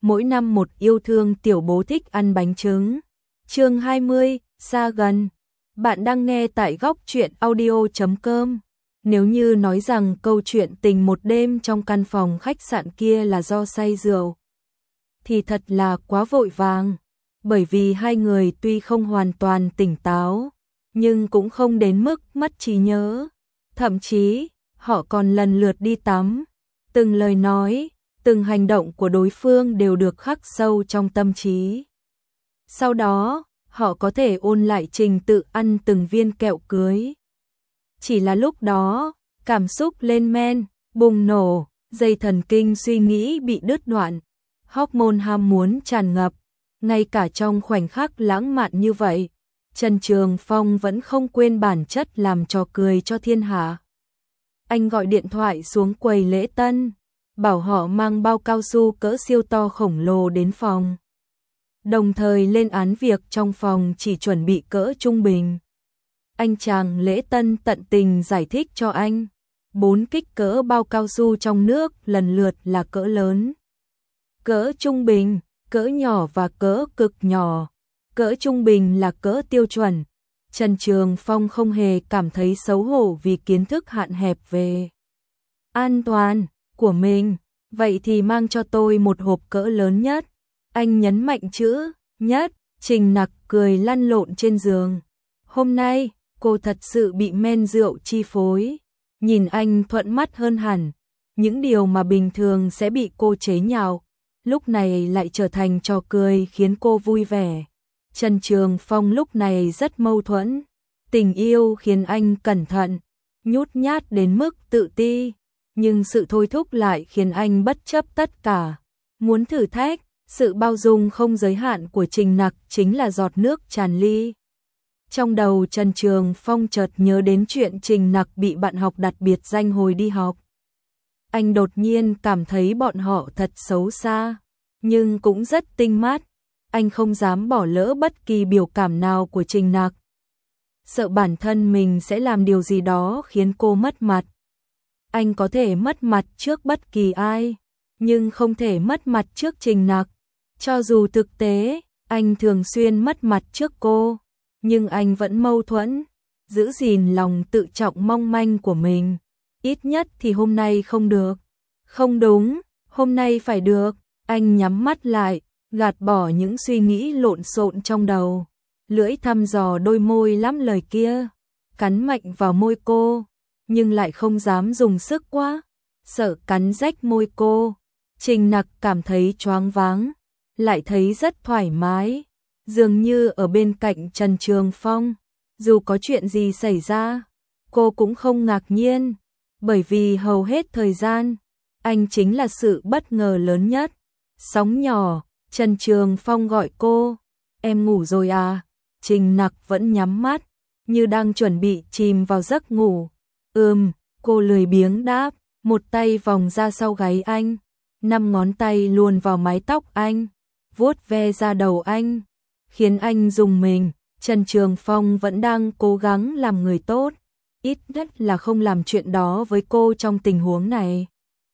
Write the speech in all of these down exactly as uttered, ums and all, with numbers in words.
mỗi năm một yêu thương tiểu bố thích ăn bánh trứng. Chương hai mươi, xa gần. Bạn đang nghe tại góc truyện audio chấm com. Nếu như nói rằng câu chuyện tình một đêm trong căn phòng khách sạn kia là do say rượu, thì thật là quá vội vàng. Bởi vì hai người tuy không hoàn toàn tỉnh táo, nhưng cũng không đến mức mất trí nhớ. Thậm chí, họ còn lần lượt đi tắm. Từng lời nói, từng hành động của đối phương đều được khắc sâu trong tâm trí. Sau đó, họ có thể ôn lại trình tự ăn từng viên kẹo cưới. Chỉ là lúc đó, cảm xúc lên men, bùng nổ, dây thần kinh suy nghĩ bị đứt đoạn, hormone ham muốn tràn ngập. Ngay cả trong khoảnh khắc lãng mạn như vậy, Trần Trường Phong vẫn không quên bản chất làm trò cười cho thiên hạ. Anh gọi điện thoại xuống quầy lễ tân, bảo họ mang bao cao su cỡ siêu to khổng lồ đến phòng. Đồng thời lên án việc trong phòng chỉ chuẩn bị cỡ trung bình. Anh chàng lễ tân tận tình giải thích cho anh. Bốn kích cỡ bao cao su trong nước lần lượt là cỡ lớn, cỡ trung bình, cỡ nhỏ và cỡ cực nhỏ. Cỡ trung bình là cỡ tiêu chuẩn. Trần Trường Phong không hề cảm thấy xấu hổ vì kiến thức hạn hẹp về an toàn của mình. Vậy thì mang cho tôi một hộp cỡ lớn nhất. Anh nhấn mạnh chữ nhất. Trình Nặc cười lăn lộn trên giường. Hôm nay, cô thật sự bị men rượu chi phối. Nhìn anh thuận mắt hơn hẳn. Những điều mà bình thường sẽ bị cô chế nhạo, lúc này lại trở thành trò cười khiến cô vui vẻ. Trần Trường Phong lúc này rất mâu thuẫn. Tình yêu khiến anh cẩn thận, nhút nhát đến mức tự ti, nhưng sự thôi thúc lại khiến anh bất chấp tất cả. Muốn thử thách, sự bao dung không giới hạn của Trình Nặc chính là giọt nước tràn ly. Trong đầu Trần Trường Phong chợt nhớ đến chuyện Trình Nặc bị bạn học đặt biệt danh hồi đi học. Anh đột nhiên cảm thấy bọn họ thật xấu xa, nhưng cũng rất tinh mắt. Anh không dám bỏ lỡ bất kỳ biểu cảm nào của Trình Nặc. Sợ bản thân mình sẽ làm điều gì đó khiến cô mất mặt. Anh có thể mất mặt trước bất kỳ ai, nhưng không thể mất mặt trước Trình Nặc. Cho dù thực tế, anh thường xuyên mất mặt trước cô, nhưng anh vẫn mâu thuẫn, giữ gìn lòng tự trọng mong manh của mình. Ít nhất thì hôm nay không được. Không đúng, hôm nay phải được. Anh nhắm mắt lại, gạt bỏ những suy nghĩ lộn xộn trong đầu. Lưỡi thăm dò đôi môi lắm lời kia, cắn mạnh vào môi cô, nhưng lại không dám dùng sức quá, sợ cắn rách môi cô. Trình Nặc cảm thấy choáng váng, lại thấy rất thoải mái, dường như ở bên cạnh Trần Trường Phong. Dù có chuyện gì xảy ra, cô cũng không ngạc nhiên, bởi vì hầu hết thời gian, anh chính là sự bất ngờ lớn nhất. Sóng nhỏ, Trần Trường Phong gọi cô. Em ngủ rồi à? Trình Nặc vẫn nhắm mắt, như đang chuẩn bị chìm vào giấc ngủ. Ừm, cô lười biếng đáp, một tay vòng ra sau gáy anh, năm ngón tay luồn vào mái tóc anh, vuốt ve ra đầu anh, khiến anh rùng mình. Trần Trường Phong vẫn đang cố gắng làm người tốt, ít nhất là không làm chuyện đó với cô trong tình huống này.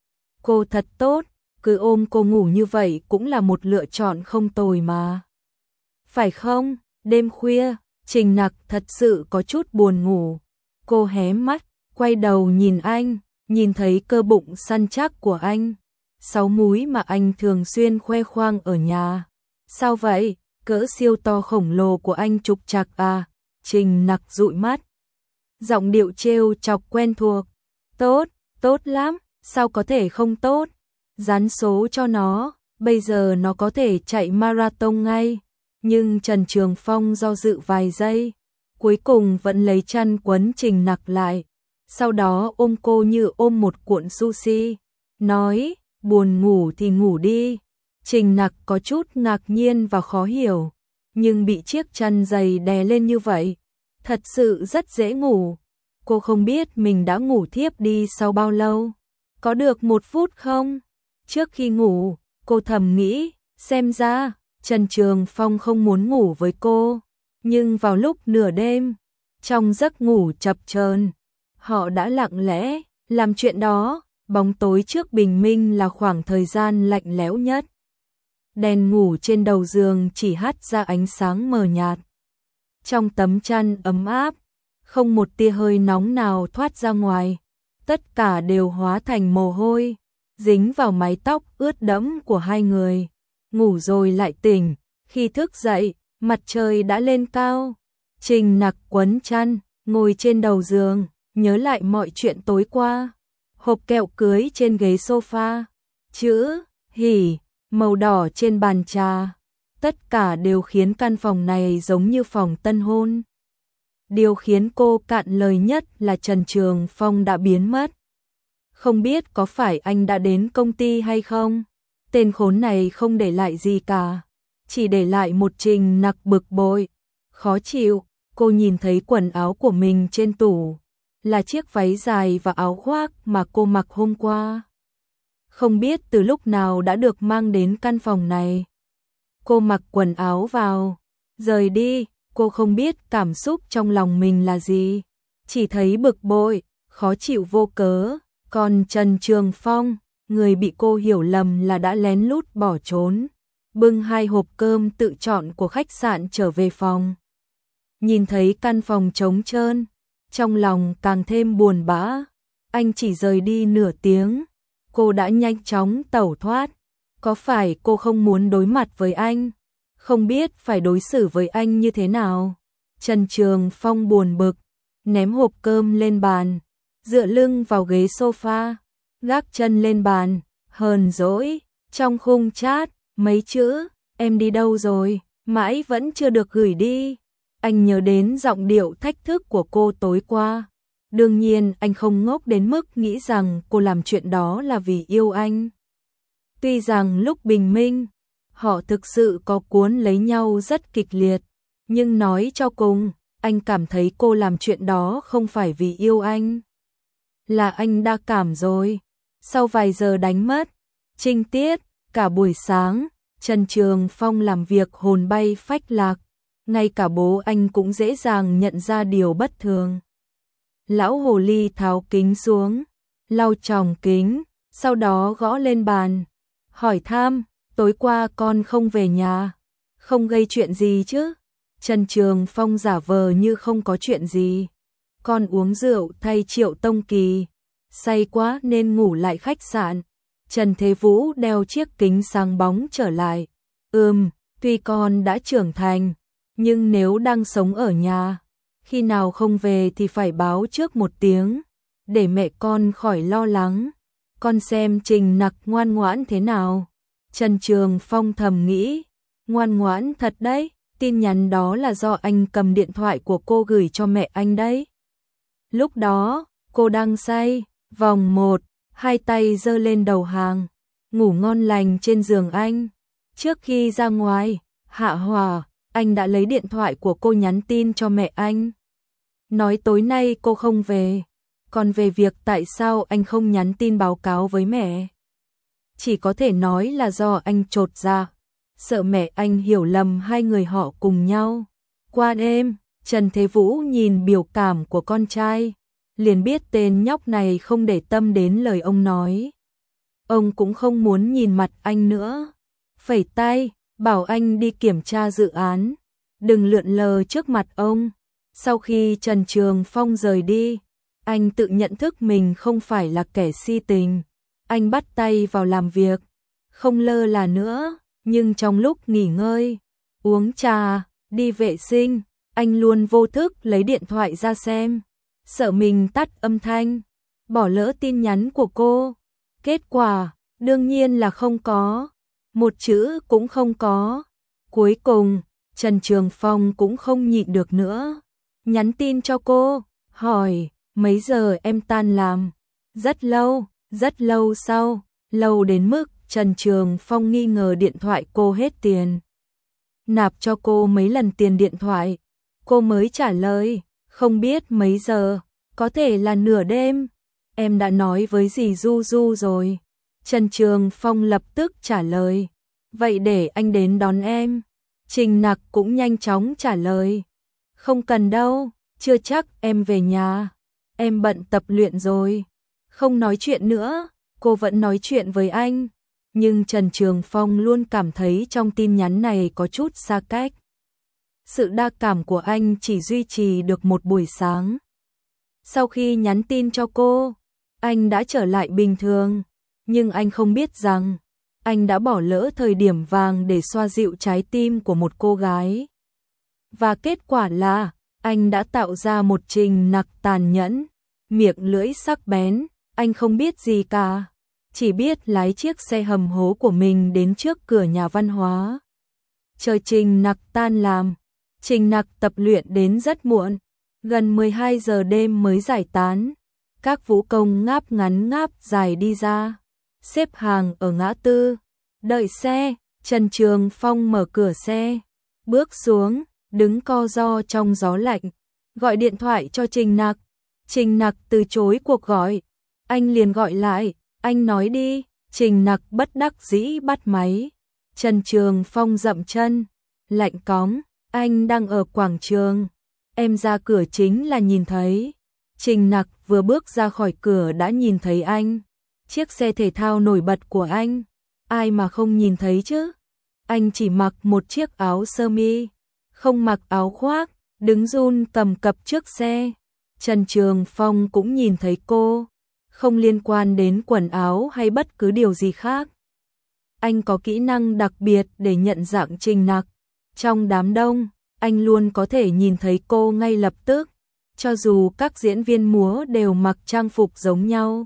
Cô thật tốt, cứ ôm cô ngủ như vậy cũng là một lựa chọn không tồi mà. Phải không? Đêm khuya, Trình Nặc thật sự có chút buồn ngủ. Cô hé mắt, quay đầu nhìn anh, nhìn thấy cơ bụng săn chắc của anh, sáu múi mà anh thường xuyên khoe khoang ở nhà. Sao vậy? Cỡ siêu to khổng lồ của anh trục trặc à? Trình Nặc dụi mắt, giọng điệu trêu chọc quen thuộc. Tốt, tốt lắm, sao có thể không tốt? Dán số cho nó, bây giờ nó có thể chạy marathon ngay. Nhưng Trần Trường Phong do dự vài giây, cuối cùng vẫn lấy chăn quấn Trình Nặc lại, sau đó ôm cô như ôm một cuộn sushi, nói, buồn ngủ thì ngủ đi. Trình Nặc có chút ngạc nhiên và khó hiểu, nhưng bị chiếc chăn dày đè lên như vậy, thật sự rất dễ ngủ. Cô không biết mình đã ngủ thiếp đi sau bao lâu, có được một phút không? Trước khi ngủ, cô thầm nghĩ, xem ra Trần Trường Phong không muốn ngủ với cô, nhưng vào lúc nửa đêm, trong giấc ngủ chập chờn, họ đã lặng lẽ làm chuyện đó. Bóng tối trước bình minh là khoảng thời gian lạnh lẽo nhất. đèn ngủ trên đầu giường chỉ hắt ra ánh sáng mờ nhạt. Trong tấm chăn ấm áp, không một tia hơi nóng nào thoát ra ngoài, tất cả đều hóa thành mồ hôi, dính vào mái tóc ướt đẫm của hai người. Ngủ rồi lại tỉnh, khi thức dậy, mặt trời đã lên cao. Trình Nặc quấn chăn, ngồi trên đầu giường, nhớ lại mọi chuyện tối qua. Hộp kẹo cưới trên ghế sofa, chữ hỉ màu đỏ trên bàn trà, tất cả đều khiến căn phòng này giống như phòng tân hôn. Điều khiến cô cạn lời nhất là Trần Trường Phong đã biến mất. Không biết có phải anh đã đến công ty hay không? Tên khốn này không để lại gì cả, chỉ để lại một Trình Nặc bực bội, khó chịu. Cô nhìn thấy quần áo của mình trên tủ, là chiếc váy dài và áo khoác mà cô mặc hôm qua. Không biết từ lúc nào đã được mang đến căn phòng này. Cô mặc quần áo vào, rời đi, cô không biết cảm xúc trong lòng mình là gì, chỉ thấy bực bội, khó chịu vô cớ. Còn Trần Trường Phong, người bị cô hiểu lầm là đã lén lút bỏ trốn, bưng hai hộp cơm tự chọn của khách sạn trở về phòng. Nhìn thấy căn phòng trống trơn, trong lòng càng thêm buồn bã. Anh chỉ rời đi nửa tiếng, cô đã nhanh chóng tẩu thoát. Có phải cô không muốn đối mặt với anh, không biết phải đối xử với anh như thế nào? Trần Trường Phong buồn bực, ném hộp cơm lên bàn, dựa lưng vào ghế sofa, gác chân lên bàn, hờn dỗi. Trong khung chat, mấy chữ, em đi đâu rồi, mãi vẫn chưa được gửi đi. Anh nhớ đến giọng điệu thách thức của cô tối qua. Đương nhiên anh không ngốc đến mức nghĩ rằng cô làm chuyện đó là vì yêu anh. Tuy rằng lúc bình minh, họ thực sự có cuốn lấy nhau rất kịch liệt, nhưng nói cho cùng, anh cảm thấy cô làm chuyện đó không phải vì yêu anh. Là anh đa cảm rồi. Sau vài giờ đánh mất, trinh tiết, cả buổi sáng, Trần Trường Phong làm việc hồn bay phách lạc. Ngay cả bố anh cũng dễ dàng nhận ra điều bất thường. Lão hồ ly tháo kính xuống, lau tròng kính, sau đó gõ lên bàn, hỏi thăm, tối qua con không về nhà, không gây chuyện gì chứ? Trần Trường Phong giả vờ như không có chuyện gì. Con uống rượu thay Triệu Tông Kỳ, say quá nên ngủ lại khách sạn. Trần Thế Vũ đeo chiếc kính sáng bóng trở lại. Ừm, tuy con đã trưởng thành, nhưng nếu đang sống ở nhà, khi nào không về thì phải báo trước một tiếng, để mẹ con khỏi lo lắng. Con xem Trình Nặc ngoan ngoãn thế nào. Trần Trường Phong thầm nghĩ, ngoan ngoãn thật đấy, tin nhắn đó là do anh cầm điện thoại của cô gửi cho mẹ anh đấy. Lúc đó, cô đang say, vòng một, hai tay giơ lên đầu hàng, ngủ ngon lành trên giường anh. Trước khi ra ngoài, hạ hỏa, anh đã lấy điện thoại của cô nhắn tin cho mẹ anh. Nói tối nay cô không về, còn về việc tại sao anh không nhắn tin báo cáo với mẹ, chỉ có thể nói là do anh chột dạ, sợ mẹ anh hiểu lầm hai người họ cùng nhau. Qua đêm, Trần Thế Vũ nhìn biểu cảm của con trai, liền biết tên nhóc này không để tâm đến lời ông nói. Ông cũng không muốn nhìn mặt anh nữa, phẩy tay, bảo anh đi kiểm tra dự án, đừng lượn lờ trước mặt ông. Sau khi Trần Trường Phong rời đi, anh tự nhận thức mình không phải là kẻ si tình. Anh bắt tay vào làm việc, không lơ là nữa, nhưng trong lúc nghỉ ngơi, uống trà, đi vệ sinh, anh luôn vô thức lấy điện thoại ra xem, sợ mình tắt âm thanh, bỏ lỡ tin nhắn của cô. Kết quả, đương nhiên là không có, một chữ cũng không có. Cuối cùng, Trần Trường Phong cũng không nhịn được nữa, nhắn tin cho cô, hỏi, mấy giờ em tan làm? Rất lâu, rất lâu sau, lâu đến mức Trần Trường Phong nghi ngờ điện thoại cô hết tiền. Nạp cho cô mấy lần tiền điện thoại, cô mới trả lời, không biết mấy giờ, có thể là nửa đêm. Em đã nói với dì Du Du rồi. Trần Trường Phong lập tức trả lời, vậy để anh đến đón em. Trình Nặc cũng nhanh chóng trả lời, không cần đâu, chưa chắc em về nhà, em bận tập luyện rồi. Không nói chuyện nữa, cô vẫn nói chuyện với anh. nhưng Trần Trường Phong luôn cảm thấy trong tin nhắn này có chút xa cách. Sự đa cảm của anh chỉ duy trì được một buổi sáng. Sau khi nhắn tin cho cô, anh đã trở lại bình thường, nhưng anh không biết rằng anh đã bỏ lỡ thời điểm vàng để xoa dịu trái tim của một cô gái. Và kết quả là anh đã tạo ra một Trình Nặc tàn nhẫn, miệng lưỡi sắc bén. Anh không biết gì cả, chỉ biết lái chiếc xe hầm hố của mình đến trước cửa nhà văn hóa. Chờ Trình Nặc tan làm, Trình Nặc tập luyện đến rất muộn, gần mười hai giờ đêm mới giải tán. Các vũ công ngáp ngắn ngáp dài đi ra, xếp hàng ở ngã tư, đợi xe. Trần Trường Phong mở cửa xe, bước xuống, đứng co ro trong gió lạnh, gọi điện thoại cho Trình Nặc. Trình Nặc từ chối cuộc gọi, anh liền gọi lại, anh nói đi. Trình Nặc bất đắc dĩ bắt máy. Trần Trường Phong dậm chân, lạnh cóng, anh đang ở quảng trường, em ra cửa chính là nhìn thấy. Trình Nặc vừa bước ra khỏi cửa đã nhìn thấy anh, chiếc xe thể thao nổi bật của anh, ai mà không nhìn thấy chứ. Anh chỉ mặc một chiếc áo sơ mi, không mặc áo khoác, đứng run cầm cập trước xe. Trần Trường Phong cũng nhìn thấy cô, không liên quan đến quần áo hay bất cứ điều gì khác. Anh có kỹ năng đặc biệt để nhận dạng Trình Nặc. Trong đám đông, anh luôn có thể nhìn thấy cô ngay lập tức, cho dù các diễn viên múa đều mặc trang phục giống nhau,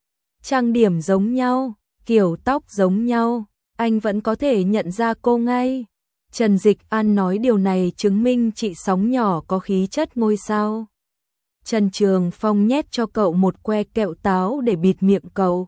trang điểm giống nhau, kiểu tóc giống nhau, anh vẫn có thể nhận ra cô ngay. Trần Dịch An nói điều này chứng minh chị Sóng Nhỏ có khí chất ngôi sao. Trần Trường Phong nhét cho cậu một que kẹo táo để bịt miệng cậu.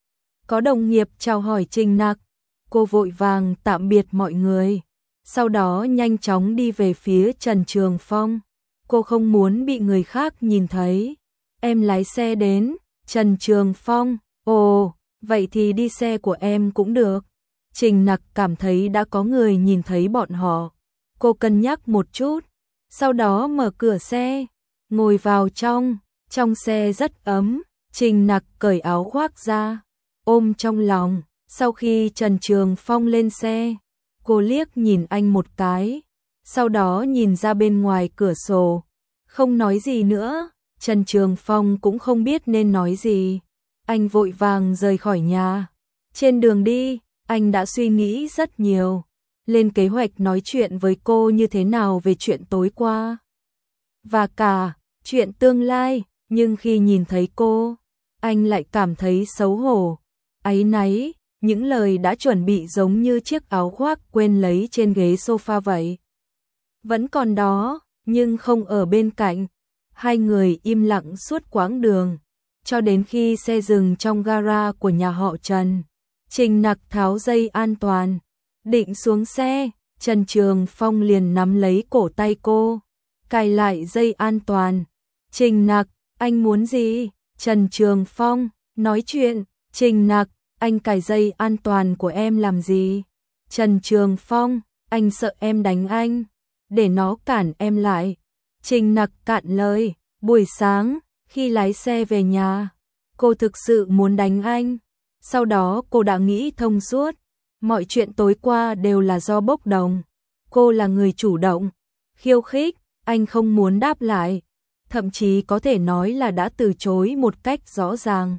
Có đồng nghiệp chào hỏi Trình Nặc, cô vội vàng tạm biệt mọi người, sau đó nhanh chóng đi về phía Trần Trường Phong. Cô không muốn bị người khác nhìn thấy. Em lái xe đến. Trần Trường Phong, ồ, vậy thì đi xe của em cũng được. Trình Nặc cảm thấy đã có người nhìn thấy bọn họ. Cô cân nhắc một chút, sau đó mở cửa xe, ngồi vào trong. Trong xe rất ấm, Trình Nặc cởi áo khoác ra, ôm trong lòng. Sau khi Trần Trường Phong lên xe, cô liếc nhìn anh một cái, sau đó nhìn ra bên ngoài cửa sổ, không nói gì nữa. Trần Trường Phong cũng không biết nên nói gì, anh vội vàng rời khỏi nhà. Trên đường đi, anh đã suy nghĩ rất nhiều, lên kế hoạch nói chuyện với cô như thế nào về chuyện tối qua, và cả chuyện tương lai, nhưng khi nhìn thấy cô, anh lại cảm thấy xấu hổ, áy náy. Những lời đã chuẩn bị giống như chiếc áo khoác quên lấy trên ghế sofa vậy. Vẫn còn đó, nhưng không ở bên cạnh. Hai người im lặng suốt quãng đường, cho đến khi xe dừng trong gara của nhà họ Trần. Trình Nặc tháo dây an toàn, định xuống xe, Trần Trường Phong liền nắm lấy cổ tay cô, cài lại dây an toàn. Trình Nặc, anh muốn gì? Trần Trường Phong, nói chuyện. Trình Nặc, anh cài dây an toàn của em làm gì? Trần Trường Phong, anh sợ em đánh anh, để nó cản em lại. Trình Nặc cạn lời, buổi sáng, khi lái xe về nhà, cô thực sự muốn đánh anh. Sau đó cô đã nghĩ thông suốt, mọi chuyện tối qua đều là do bốc đồng. Cô là người chủ động, khiêu khích, anh không muốn đáp lại, thậm chí có thể nói là đã từ chối một cách rõ ràng.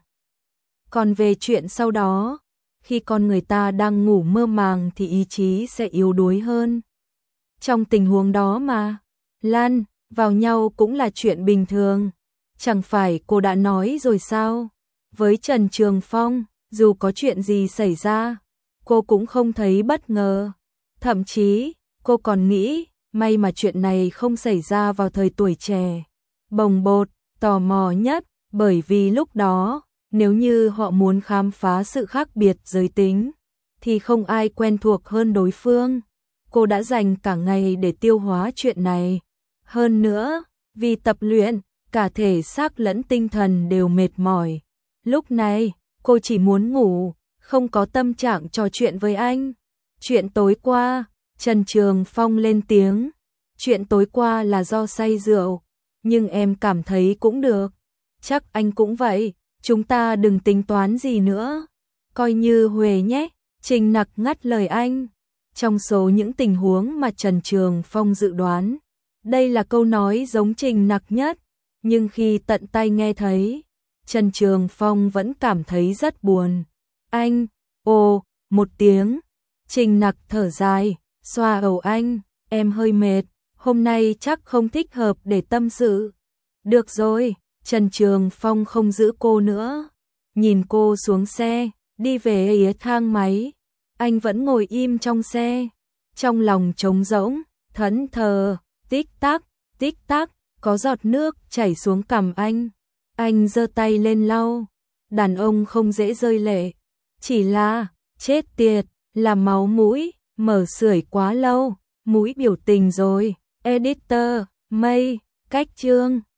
Còn về chuyện sau đó, khi con người ta đang ngủ mơ màng thì ý chí sẽ yếu đuối hơn. Trong tình huống đó mà, Lan vào nhau cũng là chuyện bình thường. Chẳng phải cô đã nói rồi sao? Với Trần Trường Phong, dù có chuyện gì xảy ra, cô cũng không thấy bất ngờ. Thậm chí, cô còn nghĩ, may mà chuyện này không xảy ra vào thời tuổi trẻ, bồng bột, tò mò nhất, bởi vì lúc đó, nếu như họ muốn khám phá sự khác biệt giới tính, thì không ai quen thuộc hơn đối phương. Cô đã dành cả ngày để tiêu hóa chuyện này. Hơn nữa, vì tập luyện, cả thể xác lẫn tinh thần đều mệt mỏi. Lúc này, cô chỉ muốn ngủ, không có tâm trạng trò chuyện với anh. Chuyện tối qua, Trần Trường Phong lên tiếng. Chuyện tối qua là do say rượu, nhưng em cảm thấy cũng được. Chắc anh cũng vậy, chúng ta đừng tính toán gì nữa. Coi như huề nhé. Trình Nặc ngắt lời anh. Trong số những tình huống mà Trần Trường Phong dự đoán, đây là câu nói giống Trình Nặc nhất, nhưng khi tận tay nghe thấy, Trần Trường Phong vẫn cảm thấy rất buồn. Anh, ồ, một tiếng, Trình Nặc thở dài, xoa đầu anh, em hơi mệt, hôm nay chắc không thích hợp để tâm sự. Được rồi, Trần Trường Phong không giữ cô nữa, nhìn cô xuống xe, đi về phía thang máy. Anh vẫn ngồi im trong xe, trong lòng trống rỗng, thẫn thờ, tích tắc, tích tắc, có giọt nước chảy xuống cằm anh. Anh giơ tay lên lau, đàn ông không dễ rơi lệ, chỉ là, chết tiệt, là máu mũi, mở sưởi quá lâu, mũi biểu tình rồi. Editor, mây, cách chương.